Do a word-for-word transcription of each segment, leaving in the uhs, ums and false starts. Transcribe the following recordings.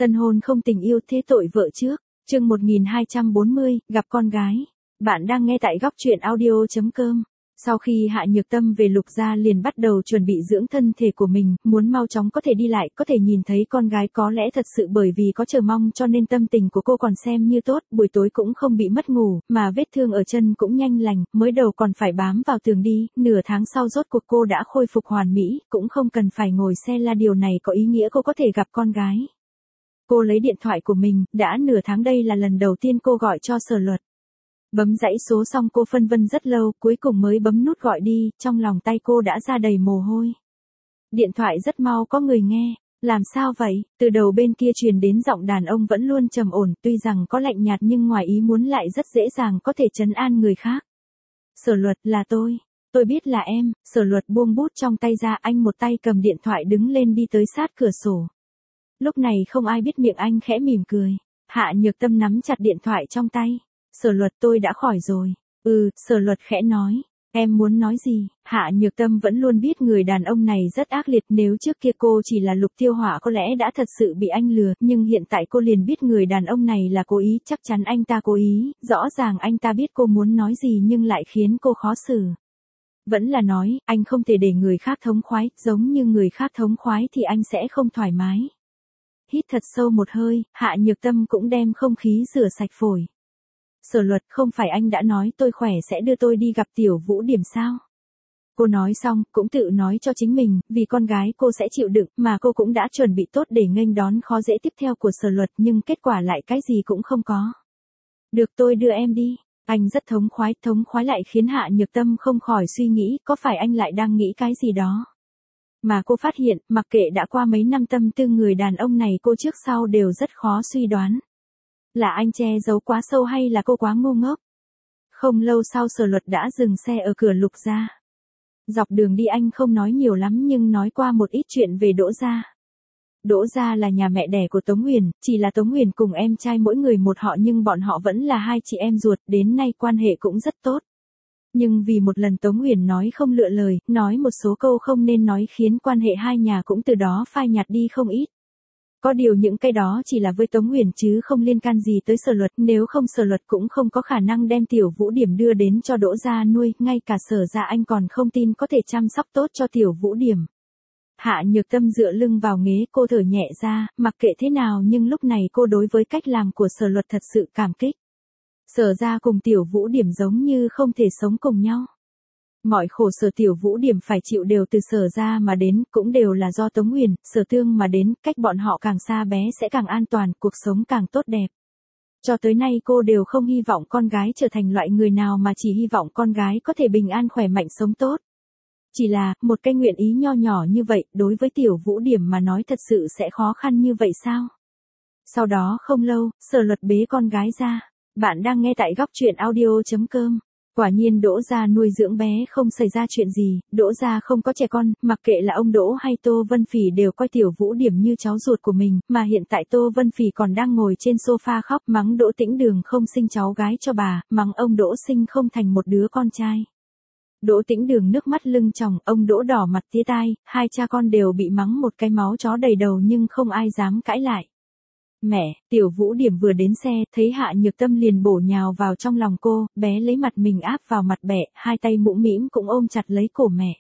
Tân hôn không tình yêu thế tội vợ trước. Chương một nghìn hai trăm bốn mươi, gặp con gái. Bạn đang nghe tại góc truyện audio chấm com. Sau khi Hạ Nhược Tâm về Lục gia liền bắt đầu chuẩn bị dưỡng thân thể của mình, muốn mau chóng có thể đi lại, có thể nhìn thấy con gái, có lẽ thật sự bởi vì có chờ mong cho nên tâm tình của cô còn xem như tốt, buổi tối cũng không bị mất ngủ, mà vết thương ở chân cũng nhanh lành, mới đầu còn phải bám vào tường đi, nửa tháng sau rốt cuộc cô đã khôi phục hoàn mỹ, cũng không cần phải ngồi xe la, điều này có ý nghĩa cô có thể gặp con gái. Cô lấy điện thoại của mình, đã nửa tháng đây là lần đầu tiên cô gọi cho Sở Luật. Bấm dãy số xong cô phân vân rất lâu, cuối cùng mới bấm nút gọi đi, trong lòng tay cô đã ra đầy mồ hôi. Điện thoại rất mau có người nghe. Làm sao vậy? Từ đầu bên kia truyền đến giọng đàn ông vẫn luôn trầm ổn, tuy rằng có lạnh nhạt nhưng ngoài ý muốn lại rất dễ dàng có thể trấn an người khác. Sở Luật, là tôi. Tôi biết là em. Sở Luật buông bút trong tay ra, anh một tay cầm điện thoại đứng lên đi tới sát cửa sổ. Lúc này không ai biết miệng anh khẽ mỉm cười. Hạ Nhược Tâm nắm chặt điện thoại trong tay. Sở Luật, tôi đã khỏi rồi. Ừ, Sở Luật khẽ nói. Em muốn nói gì? Hạ Nhược Tâm vẫn luôn biết người đàn ông này rất ác liệt, nếu trước kia cô chỉ là Lục Tiêu Hỏa có lẽ đã thật sự bị anh lừa, nhưng hiện tại cô liền biết người đàn ông này là cố ý, chắc chắn anh ta cố ý, rõ ràng anh ta biết cô muốn nói gì nhưng lại khiến cô khó xử. Vẫn là nói, anh không thể để người khác thống khoái, giống như người khác thống khoái thì anh sẽ không thoải mái. Hít thật sâu một hơi, Hạ Nhược Tâm cũng đem không khí rửa sạch phổi. Sở Luật, không phải anh đã nói tôi khỏe sẽ đưa tôi đi gặp Tiểu Vũ Điểm sao? Cô nói xong, cũng tự nói cho chính mình, vì con gái cô sẽ chịu đựng, mà cô cũng đã chuẩn bị tốt để nghênh đón khó dễ tiếp theo của Sở Luật, nhưng kết quả lại cái gì cũng không có. Được, tôi đưa em đi. Anh rất thống khoái, thống khoái lại khiến Hạ Nhược Tâm không khỏi suy nghĩ, có phải anh lại đang nghĩ cái gì đó. Mà cô phát hiện, mặc kệ đã qua mấy năm tâm tư người đàn ông này cô trước sau đều rất khó suy đoán. Là anh che giấu quá sâu hay là cô quá ngu ngốc? Không lâu sau Sở Luật đã dừng xe ở cửa Lục gia. Dọc đường đi anh không nói nhiều lắm nhưng nói qua một ít chuyện về Đỗ gia. Đỗ gia là nhà mẹ đẻ của Tống Huyền, chỉ là Tống Huyền cùng em trai mỗi người một họ nhưng bọn họ vẫn là hai chị em ruột, đến nay quan hệ cũng rất tốt. Nhưng vì một lần Tống Huyền nói không lựa lời, nói một số câu không nên nói khiến quan hệ hai nhà cũng từ đó phai nhạt đi không ít. Có điều những cái đó chỉ là với Tống Huyền chứ không liên can gì tới Sở Luật, nếu không Sở Luật cũng không có khả năng đem Tiểu Vũ Điểm đưa đến cho Đỗ gia nuôi, ngay cả Sở gia anh còn không tin có thể chăm sóc tốt cho Tiểu Vũ Điểm. Hạ Nhược Tâm dựa lưng vào ghế, cô thở nhẹ ra, mặc kệ thế nào nhưng lúc này cô đối với cách làm của Sở Luật thật sự cảm kích. Sở gia cùng Tiểu Vũ Điểm giống như không thể sống cùng nhau. Mọi khổ sở Tiểu Vũ Điểm phải chịu đều từ Sở gia mà đến, cũng đều là do Tống Huyền, Sở Tương mà đến, cách bọn họ càng xa bé sẽ càng an toàn, cuộc sống càng tốt đẹp. Cho tới nay cô đều không hy vọng con gái trở thành loại người nào mà chỉ hy vọng con gái có thể bình an khỏe mạnh sống tốt. Chỉ là, một cái nguyện ý nho nhỏ như vậy, đối với Tiểu Vũ Điểm mà nói thật sự sẽ khó khăn như vậy sao? Sau đó không lâu, Sở Luật bế con gái ra. Bạn đang nghe tại góc truyện audio chấm com. Quả nhiên Đỗ gia nuôi dưỡng bé không xảy ra chuyện gì, Đỗ gia không có trẻ con, mặc kệ là ông Đỗ hay Tô Vân Phỉ đều coi Tiểu Vũ Điểm như cháu ruột của mình, mà hiện tại Tô Vân Phỉ còn đang ngồi trên sofa khóc mắng Đỗ Tĩnh Đường không sinh cháu gái cho bà, mắng ông Đỗ sinh không thành một đứa con trai. Đỗ Tĩnh Đường nước mắt lưng tròng, ông Đỗ đỏ mặt tía tai, hai cha con đều bị mắng một cái máu chó đầy đầu nhưng không ai dám cãi lại. Mẹ, Tiểu Vũ Điểm vừa đến xe, thấy Hạ Nhược Tâm liền bổ nhào vào trong lòng cô, bé lấy mặt mình áp vào mặt mẹ, hai tay mũm mĩm cũng ôm chặt lấy cổ mẹ.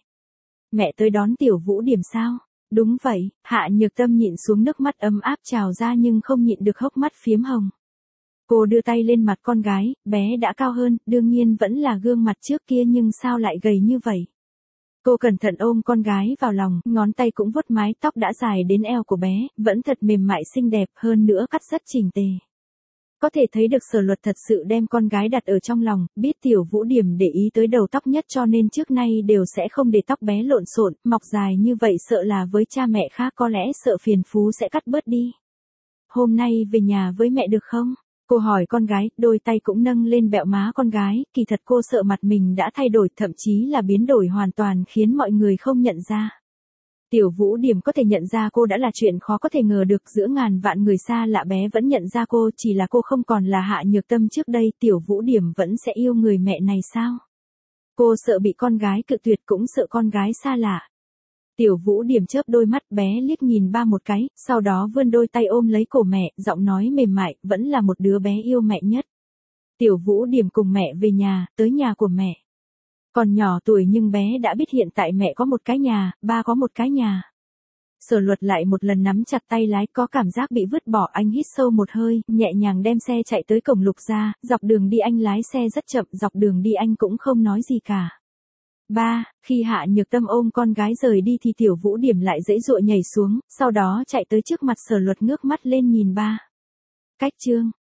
Mẹ tới đón Tiểu Vũ Điểm sao? Đúng vậy, Hạ Nhược Tâm nhịn xuống nước mắt ấm áp trào ra nhưng không nhịn được hốc mắt phiếm hồng. Cô đưa tay lên mặt con gái, bé đã cao hơn, đương nhiên vẫn là gương mặt trước kia nhưng sao lại gầy như vậy? Cô cẩn thận ôm con gái vào lòng, ngón tay cũng vuốt mái tóc đã dài đến eo của bé, vẫn thật mềm mại xinh đẹp, hơn nữa cắt rất chỉnh tề. Có thể thấy được Sở Luật thật sự đem con gái đặt ở trong lòng, biết Tiểu Vũ Điểm để ý tới đầu tóc nhất cho nên trước nay đều sẽ không để tóc bé lộn xộn, mọc dài như vậy sợ là với cha mẹ khác có lẽ sợ phiền phú sẽ cắt bớt đi. Hôm nay về nhà với mẹ được không? Cô hỏi con gái, đôi tay cũng nâng lên bẹo má con gái, kỳ thật cô sợ mặt mình đã thay đổi, thậm chí là biến đổi hoàn toàn khiến mọi người không nhận ra. Tiểu Vũ Điểm có thể nhận ra cô đã là chuyện khó có thể ngờ được, giữa ngàn vạn người xa lạ bé vẫn nhận ra cô, chỉ là cô không còn là Hạ Nhược Tâm trước đây, Tiểu Vũ Điểm vẫn sẽ yêu người mẹ này sao? Cô sợ bị con gái cự tuyệt cũng sợ con gái xa lạ. Tiểu Vũ Điểm chớp đôi mắt bé liếc nhìn ba một cái, sau đó vươn đôi tay ôm lấy cổ mẹ, giọng nói mềm mại, vẫn là một đứa bé yêu mẹ nhất. Tiểu Vũ Điểm cùng mẹ về nhà, tới nhà của mẹ. Còn nhỏ tuổi nhưng bé đã biết hiện tại mẹ có một cái nhà, ba có một cái nhà. Sở Luật lại một lần nắm chặt tay lái, có cảm giác bị vứt bỏ, anh hít sâu một hơi, nhẹ nhàng đem xe chạy tới cổng Lục gia, dọc đường đi anh lái xe rất chậm, dọc đường đi anh cũng không nói gì cả. Ba, khi Hạ Nhược Tâm ôm con gái rời đi thì Tiểu Vũ Điểm lại giãy giụa nhảy xuống, sau đó chạy tới trước mặt Sở Luật ngước mắt lên nhìn ba. Cách chương